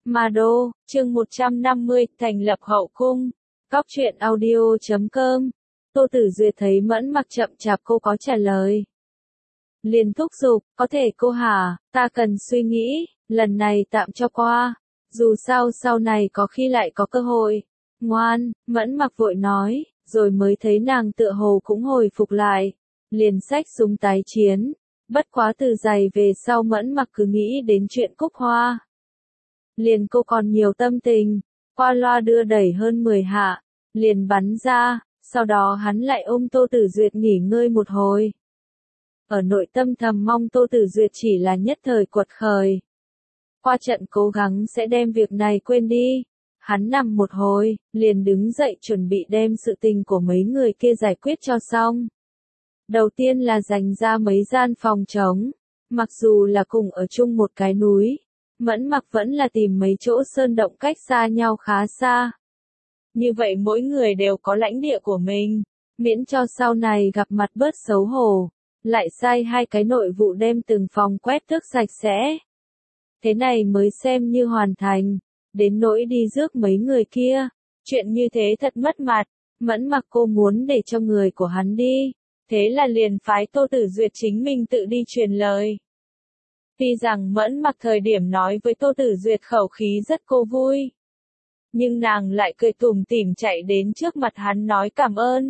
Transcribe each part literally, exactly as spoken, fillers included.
Ma Đô, chương một trăm năm mươi, thành lập hậu cung. Cóc truyện audio chấm com. Tô Tử Duyệt thấy Mẫn Mặc chậm chạp cô có trả lời. Liền thúc giục, có thể cô hả, ta cần suy nghĩ, lần này tạm cho qua. Dù sao sau này có khi lại có cơ hội. Ngoan, Mẫn Mặc vội nói, rồi mới thấy nàng tựa hồ cũng hồi phục lại. Liền xách súng tái chiến. Bất quá từ giày về sau Mẫn Mặc cứ nghĩ đến chuyện Cúc Hoa. Liền cô còn nhiều tâm tình, qua loa đưa đẩy hơn mười hạ, liền bắn ra, sau đó hắn lại ôm Tô Tử Duyệt nghỉ ngơi một hồi. Ở nội tâm thầm mong Tô Tử Duyệt chỉ là nhất thời quật khởi. Qua trận cố gắng sẽ đem việc này quên đi. Hắn nằm một hồi, liền đứng dậy chuẩn bị đem sự tình của mấy người kia giải quyết cho xong. Đầu tiên là dành ra mấy gian phòng trống, mặc dù là cùng ở chung một cái núi. Mẫn Mặc vẫn là tìm mấy chỗ sơn động cách xa nhau khá xa. Như vậy mỗi người đều có lãnh địa của mình, miễn cho sau này gặp mặt bớt xấu hổ. Lại sai hai cái nội vụ đem từng phòng quét tước sạch sẽ. Thế này mới xem như hoàn thành. Đến nỗi đi rước mấy người kia, chuyện như thế thật mất mặt. Mẫn Mặc cô muốn để cho người của hắn đi, thế là liền phái Tô Tử Duyệt chính mình tự đi truyền lời. Tuy rằng Mẫn Mặc thời điểm nói với Tô Tử Duyệt khẩu khí rất cô vui, nhưng nàng lại cười tủm tỉm chạy đến trước mặt hắn nói cảm ơn.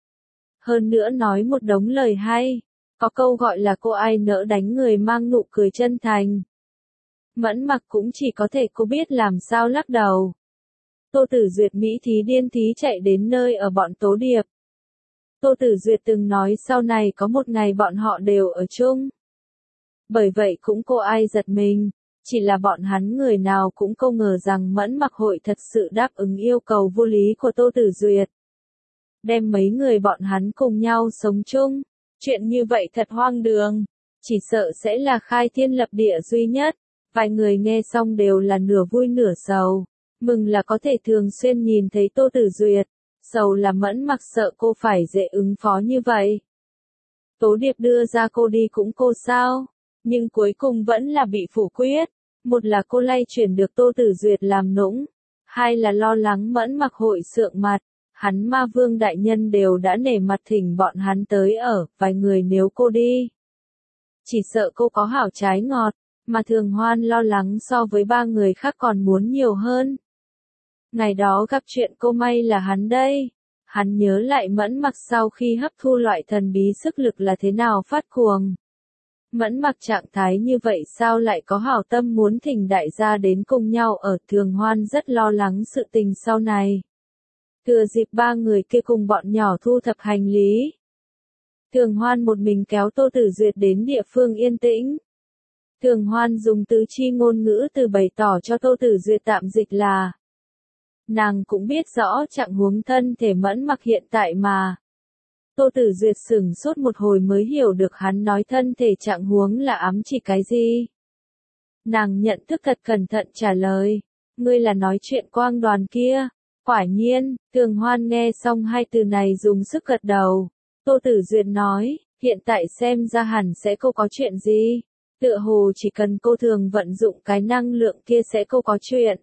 Hơn nữa nói một đống lời hay, có câu gọi là cô ai nỡ đánh người mang nụ cười chân thành. Mẫn Mặc cũng chỉ có thể cô biết làm sao lắc đầu. Tô Tử Duyệt mỹ thí điên thí chạy đến nơi ở bọn Tố Điệp. Tô Tử Duyệt từng nói sau này có một ngày bọn họ đều ở chung. Bởi vậy cũng cô ai giật mình, chỉ là bọn hắn người nào cũng không ngờ rằng Mẫn Mặc hội thật sự đáp ứng yêu cầu vô lý của Tô Tử Duyệt. Đem mấy người bọn hắn cùng nhau sống chung, chuyện như vậy thật hoang đường, chỉ sợ sẽ là khai thiên lập địa duy nhất. Vài người nghe xong đều là nửa vui nửa sầu, mừng là có thể thường xuyên nhìn thấy Tô Tử Duyệt, sầu là Mẫn Mặc sợ cô phải dễ ứng phó như vậy. Tố Điệp đưa ra cô đi cũng cô sao? Nhưng cuối cùng vẫn là bị phủ quyết. Một là cô lay chuyển được Tô Tử Duyệt làm nũng, hai là lo lắng Mẫn Mặc hội sượng mặt. Hắn Ma Vương đại nhân đều đã nể mặt thỉnh bọn hắn tới ở, vài người nếu cô đi, chỉ sợ cô có hảo trái ngọt, mà Thường Hoan lo lắng so với ba người khác còn muốn nhiều hơn. Ngày đó gặp chuyện cô may là hắn đây. Hắn nhớ lại Mẫn Mặc sau khi hấp thu loại thần bí sức lực là thế nào phát cuồng. Mẫn Mặc trạng thái như vậy sao lại có hảo tâm muốn thỉnh đại gia đến cùng nhau ở. Thường Hoan rất lo lắng sự tình sau này. Thừa dịp ba người kia cùng bọn nhỏ thu thập hành lý, Thường Hoan một mình kéo Tô Tử Duyệt đến địa phương yên tĩnh. Thường Hoan dùng tứ chi ngôn ngữ từ bày tỏ cho Tô Tử Duyệt tạm dịch là. Nàng cũng biết rõ trạng huống thân thể Mẫn Mặc hiện tại mà. Tô Tử Duyệt sửng sốt một hồi mới hiểu được hắn nói thân thể trạng huống là ám chỉ cái gì. Nàng nhận thức thật cẩn thận trả lời, ngươi là nói chuyện Quang Đoàn kia. Quả nhiên, Thường Hoan nghe xong hai từ này dùng sức gật đầu. Tô Tử Duyệt nói, hiện tại xem ra hẳn sẽ cô có chuyện gì. Tựa hồ chỉ cần cô thường vận dụng cái năng lượng kia sẽ cô có chuyện.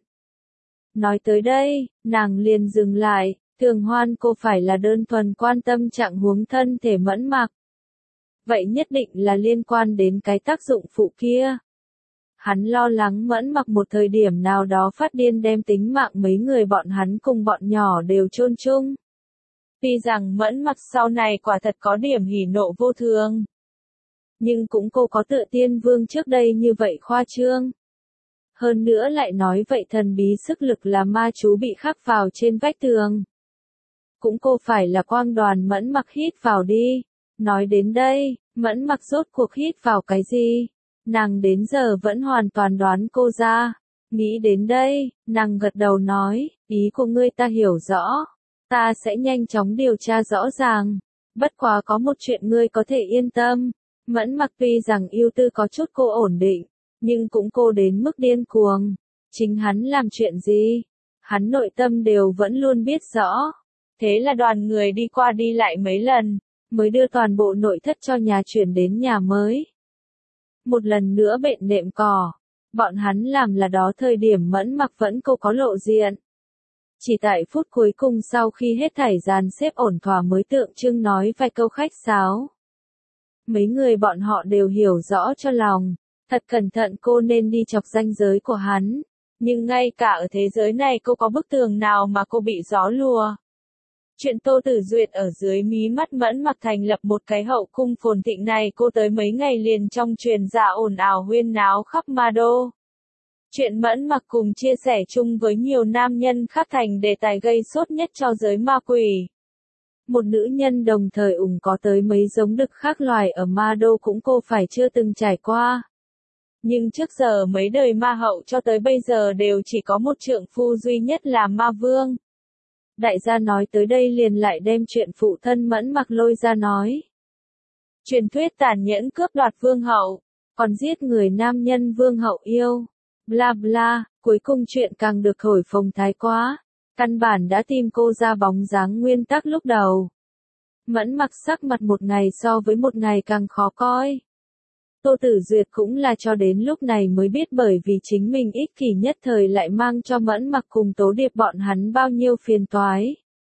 Nói tới đây, nàng liền dừng lại. Thường Hoan cô phải là đơn thuần quan tâm trạng huống thân thể Mẫn Mặc. Vậy nhất định là liên quan đến cái tác dụng phụ kia. Hắn lo lắng Mẫn Mặc một thời điểm nào đó phát điên đem tính mạng mấy người bọn hắn cùng bọn nhỏ đều chôn chung. Tuy rằng Mẫn Mặc sau này quả thật có điểm hỉ nộ vô thường, nhưng cũng cô có tựa Tiên Vương trước đây như vậy khoa trương. Hơn nữa lại nói vậy thần bí sức lực là ma chú bị khắc vào trên vách tường. Cũng cô phải là Quang Đoàn. Mẫn Mặc hít vào đi. Nói đến đây, Mẫn Mặc rốt cuộc hít vào cái gì? Nàng đến giờ vẫn hoàn toàn đoán cô ra. Nghĩ đến đây, nàng gật đầu nói, ý của ngươi ta hiểu rõ. Ta sẽ nhanh chóng điều tra rõ ràng. Bất quá có một chuyện ngươi có thể yên tâm. Mẫn Mặc tuy rằng yêu tư có chút cô ổn định, nhưng cũng cô đến mức điên cuồng. Chính hắn làm chuyện gì, hắn nội tâm đều vẫn luôn biết rõ. Thế là đoàn người đi qua đi lại mấy lần, mới đưa toàn bộ nội thất cho nhà chuyển đến nhà mới. Một lần nữa bện nệm cỏ, Bọn hắn làm là đó thời điểm Mẫn Mặc vẫn cô có lộ diện. Chỉ tại phút cuối cùng sau khi hết thảy dàn xếp ổn thỏa mới tượng trưng nói vài câu khách sáo. Mấy người bọn họ đều hiểu rõ cho lòng, thật cẩn thận cô nên đi chọc ranh giới của hắn. Nhưng ngay cả ở thế giới này cô có bức tường nào mà cô bị gió lùa. Chuyện Tô Tử Duyệt ở dưới mí mắt Mẫn Mặc thành lập một cái hậu cung phồn thịnh này cô tới mấy ngày liền trong truyền dạ ồn ào huyên náo khắp Ma Đô. Chuyện Mẫn Mặc cùng chia sẻ chung với nhiều nam nhân khác thành đề tài gây sốt nhất cho giới ma quỷ. Một nữ nhân đồng thời ủng có tới mấy giống đực khác loài ở Ma Đô cũng cô phải chưa từng trải qua. Nhưng trước giờ mấy đời ma hậu cho tới bây giờ đều chỉ có một trượng phu duy nhất là ma vương. Đại gia nói tới đây liền lại đem chuyện phụ thân Mẫn Mặc lôi ra nói. Truyền thuyết tàn nhẫn cướp đoạt vương hậu, còn giết người nam nhân vương hậu yêu. Bla bla, cuối cùng chuyện càng được thổi phồng thái quá. Căn bản đã tìm cô ra bóng dáng nguyên tắc lúc đầu. Mẫn Mặc sắc mặt một ngày so với một ngày càng khó coi. Tô Tử Duyệt cũng là cho đến lúc này mới biết bởi vì chính mình ích kỷ nhất thời lại mang cho Mẫn Mặc cùng Tố Điệp bọn hắn bao nhiêu phiền toái.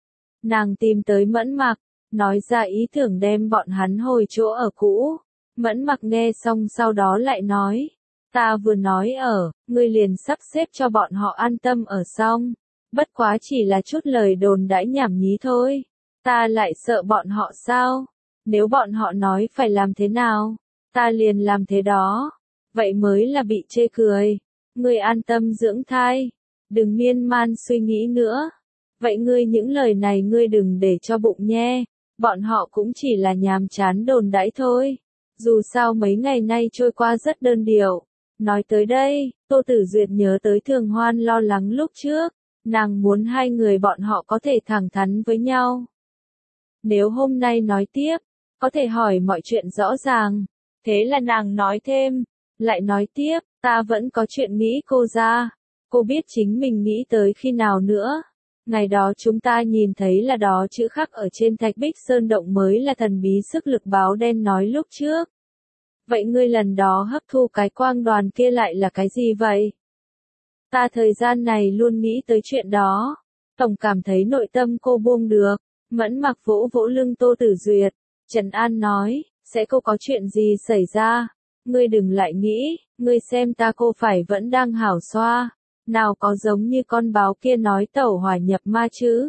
Nàng tìm tới Mẫn Mặc, nói ra ý tưởng đem bọn hắn hồi chỗ ở cũ. Mẫn Mặc nghe xong sau đó lại nói, ta vừa nói ở, ngươi liền sắp xếp cho bọn họ an tâm ở xong. Bất quá chỉ là chút lời đồn đãi nhảm nhí thôi. Ta lại sợ bọn họ sao? Nếu bọn họ nói phải làm thế nào? Ta liền làm thế đó. Vậy mới là bị chê cười. Ngươi an tâm dưỡng thai. Đừng miên man suy nghĩ nữa. Vậy ngươi những lời này ngươi đừng để cho bụng nhé. Bọn họ cũng chỉ là nhàm chán đồn đãi thôi. Dù sao mấy ngày nay trôi qua rất đơn điệu. Nói tới đây, Tô Tử Duyệt nhớ tới Thường Hoan lo lắng lúc trước. Nàng muốn hai người bọn họ có thể thẳng thắn với nhau. Nếu hôm nay nói tiếp, có thể hỏi mọi chuyện rõ ràng. Thế là nàng nói thêm, lại nói tiếp, ta vẫn có chuyện nghĩ cô ra. Cô biết chính mình nghĩ tới khi nào nữa. Ngày đó chúng ta nhìn thấy là đó chữ khắc ở trên thạch bích sơn động mới là thần bí sức lực báo đen nói lúc trước. Vậy ngươi lần đó hấp thu cái quang đoàn kia lại là cái gì vậy? Ta thời gian này luôn nghĩ tới chuyện đó. Tổng cảm thấy nội tâm cô buông được. Mẫn Mặc vỗ vỗ lưng Tô Tử Duyệt. Trần An nói, sẽ cô có chuyện gì xảy ra? Ngươi đừng lại nghĩ, ngươi xem ta cô phải vẫn đang hảo xoa. Nào có giống như con báo kia nói tẩu hỏa nhập ma chứ?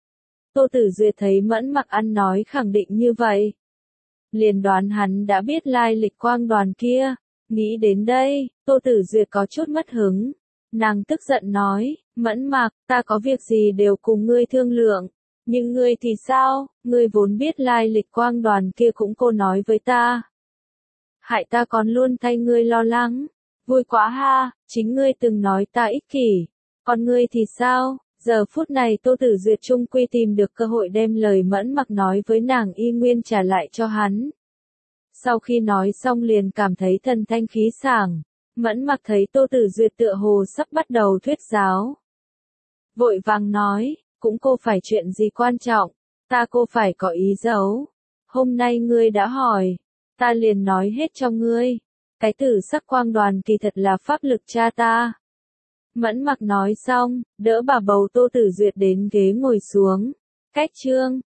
Tô Tử Duyệt thấy Mẫn Mặc ăn nói khẳng định như vậy. Liền đoán hắn đã biết lai lịch quang đoàn kia. Nghĩ đến đây, Tô Tử Duyệt có chút mất hứng. Nàng tức giận nói, Mẫn Mặc, ta có việc gì đều cùng ngươi thương lượng. Nhưng ngươi thì sao, ngươi vốn biết lai lịch quang đoàn kia cũng cô nói với ta. Hại ta còn luôn thay ngươi lo lắng. Vui quá ha, chính ngươi từng nói ta ích kỷ. Còn ngươi thì sao, giờ phút này Tô Tử Duyệt trung quy tìm được cơ hội đem lời Mẫn Mặc nói với nàng y nguyên trả lại cho hắn. Sau khi nói xong liền cảm thấy thần thanh khí sảng. Mẫn Mặc thấy Tô Tử Duyệt tựa hồ sắp bắt đầu thuyết giáo. Vội vàng nói, cũng cô phải chuyện gì quan trọng, ta cô phải có ý giấu. Hôm nay ngươi đã hỏi, ta liền nói hết cho ngươi. Cái tử sắc quang đoàn kỳ thật là pháp lực cha ta. Mẫn Mặc nói xong, đỡ bà bầu Tô Tử Duyệt đến ghế ngồi xuống. Cách chương